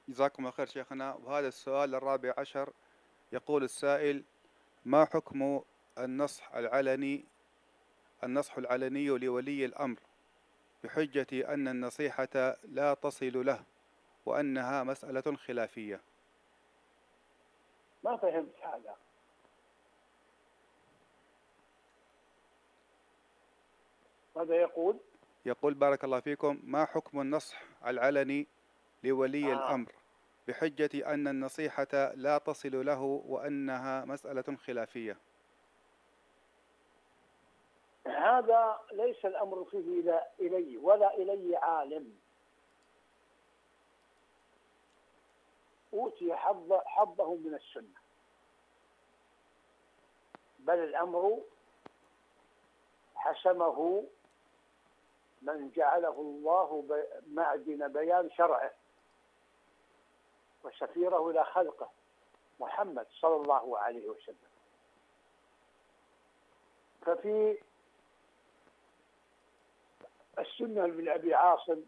جزاكم الله خير شيخنا. وهذا السؤال الرابع عشر، يقول السائل: ما حكم النصح العلني النصح العلني لولي الأمر بحجة أن النصيحة لا تصل له وأنها مسألة خلافية؟ ما فهمت هذا. ماذا يقول؟ يقول بارك الله فيكم: ما حكم النصح العلني لولي آه الأمر بحجة أن النصيحة لا تصل له وأنها مسألة خلافية؟ هذا ليس الأمر فيه إلي ولا إلي عالم أوتي حظه من السنة، بل الأمر حسمه من جعله الله معدن بيان شرعه وسفيره إلى خلقه، محمد صلى الله عليه وسلم. ففي السنة من أبي عاصم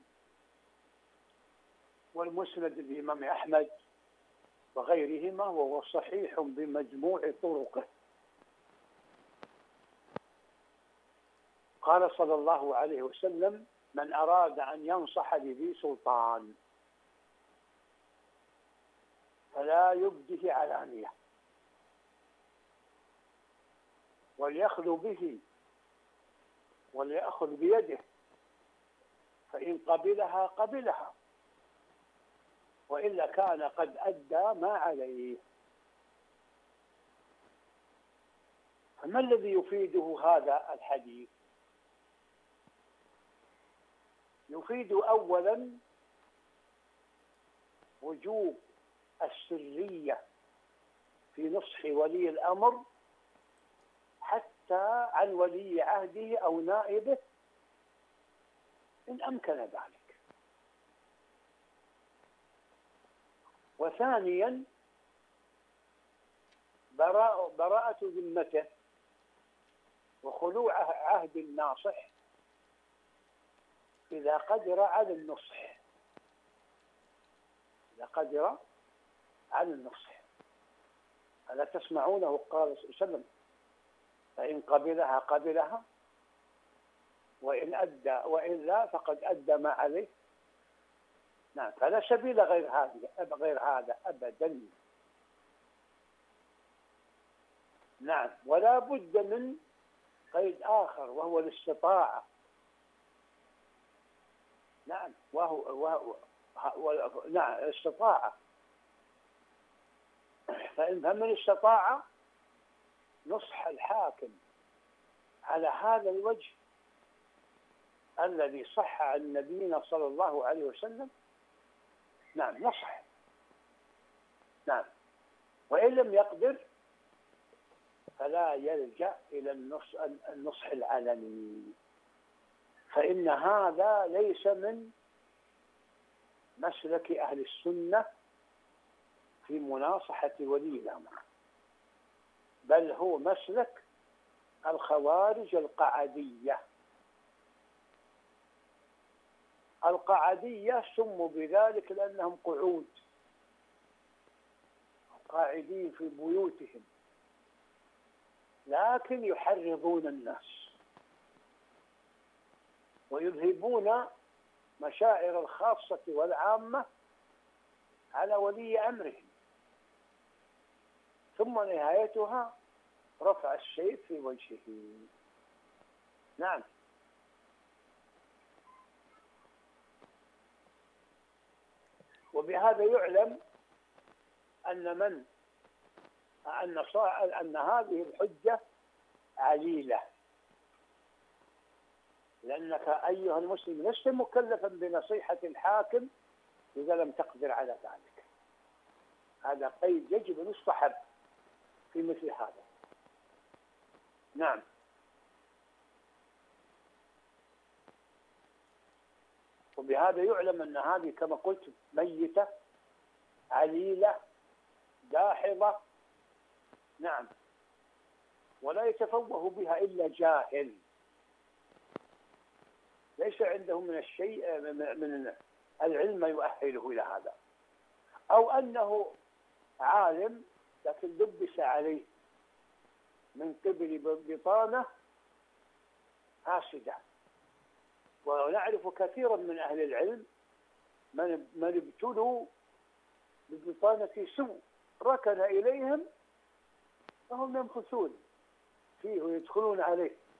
والمسند الإمام أحمد وغيرهما، وهو صحيح بمجموع طرقه، قال صلى الله عليه وسلم: من أراد أن ينصح لذي سلطان فلا يبده علانية، وليخلو به وليأخذ بيده، فإن قبلها قبلها، وإلا كان قد أدى ما عليه. فما الذي يفيده هذا الحديث؟ يفيد أولا وجوب السرية في نصح ولي الأمر حتى عن ولي عهده أو نائبه إن أمكن ذلك. وثانيا براءة ذمته وخلوع عهد الناصح إذا قدر على النصح، إذا قدر على النصح. ألا تسمعونه قال صلى الله عليه وسلم: فإن قبلها قبلها، وإن أدى وإلا فقد أدى ما عليه. نعم، فلا سبيل غير هذا أبدا. نعم، ولا بد من قيد آخر وهو الاستطاعة. نعم، نعم الاستطاعة. فمن استطاع نصح الحاكم على هذا الوجه الذي صح عن نبينا صلى الله عليه وسلم، نعم نصح. نعم، وإن لم يقدر فلا يلجأ إلى النصح العلني، فإن هذا ليس من مسلك أهل السنة في مناصحة ولي الأمر، بل هو مسلك الخوارج القعدية. القعدية سموا بذلك لأنهم قعود، قاعدين في بيوتهم لكن يحرضون الناس ويذهبون مشاعر الخاصة والعامة على ولي أمرهم، ثم نهايتها رفع السيف في وجهه. نعم، وبهذا يعلم أن هذه الحجة عليلة، لأنك أيها المسلم لست مكلفا بنصيحة الحاكم إذا لم تقدر على ذلك. هذا قيد يجب أن يصطحب في مثل هذا. نعم، وبهذا يعلم أن هذه كما قلت ميتة عليلة داحضة. نعم، ولا يتفوه بها إلا جاهل ليس عنده من الشيء من العلم يؤهله إلى هذا. أو أنه عالم لكن لبس عليه من قبل بطانة فاسدة. ونعرف كثيرا من أهل العلم من ابتلوا ببطانة سوء، ركن إليهم فهم يمكثون فيه ويدخلون عليه.